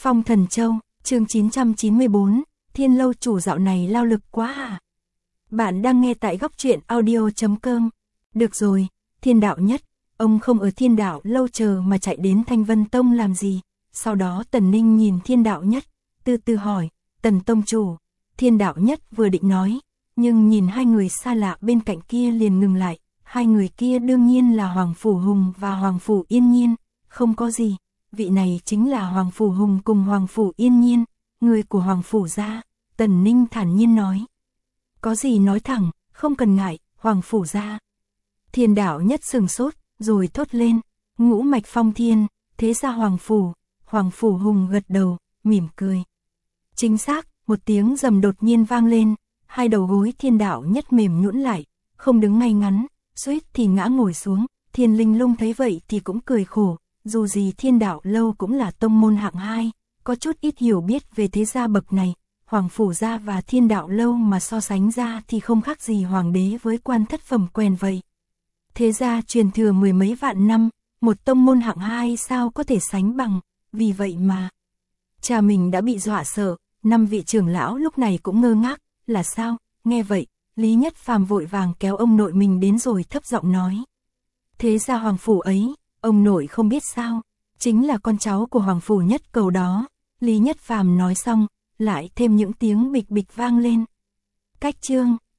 Phong Thần Châu, chương 994, Thiên Lâu chủ dạo này lao lực quá à? Bạn đang nghe tại góc truyện audio.com. Được rồi, Thiên Đạo Nhất, ông không ở Thiên Đạo Lâu chờ mà chạy đến Thanh Vân Tông làm gì? Sau đó Tần Ninh nhìn Thiên Đạo Nhất, từ từ hỏi, Tần Tông chủ. Thiên Đạo Nhất vừa định nói, nhưng nhìn hai người xa lạ bên cạnh kia liền ngừng lại. Hai người kia đương nhiên là Hoàng Phủ Hùng và Hoàng Phủ Yên Nhiên, không có gì. Vị này chính là Hoàng Phủ Hùng cùng Hoàng Phủ Yên Nhiên, người của Hoàng Phủ gia. Tần Ninh thản nhiên nói. Có gì nói thẳng, không cần ngại, Hoàng Phủ gia. Thiên Đạo Nhất sừng sốt, rồi thốt lên, ngũ mạch phong thiên, thế ra Hoàng Phủ. Hoàng Phủ Hùng gật đầu, mỉm cười. Chính xác, một tiếng rầm đột nhiên vang lên, hai đầu gối Thiên Đạo Nhất mềm nhũn lại, không đứng ngay ngắn, suýt thì ngã ngồi xuống. Thiên Linh Lung thấy vậy thì cũng cười khổ, dù gì Thiên Đạo Lâu cũng là tông môn hạng 2, có chút ít hiểu biết về thế gia bậc này. Hoàng Phủ gia và Thiên Đạo Lâu mà so sánh ra thì không khác gì hoàng đế với quan thất phẩm quèn vậy. Thế gia truyền thừa mười mấy vạn năm, một tông môn hạng 2 sao có thể sánh bằng, vì vậy mà cha mình đã bị dọa sợ. Năm vị trưởng lão lúc này cũng ngơ ngác, là sao? Nghe vậy, Lý Nhất Phàm vội vàng kéo ông nội mình đến rồi thấp giọng nói. Thế ra Hoàng Phủ ấy, ông nội không biết sao, chính là con cháu của Hoàng Phủ Nhất Cầu đó. Lý Nhất Phàm nói xong, lại thêm những tiếng bịch bịch vang lên. Cách chương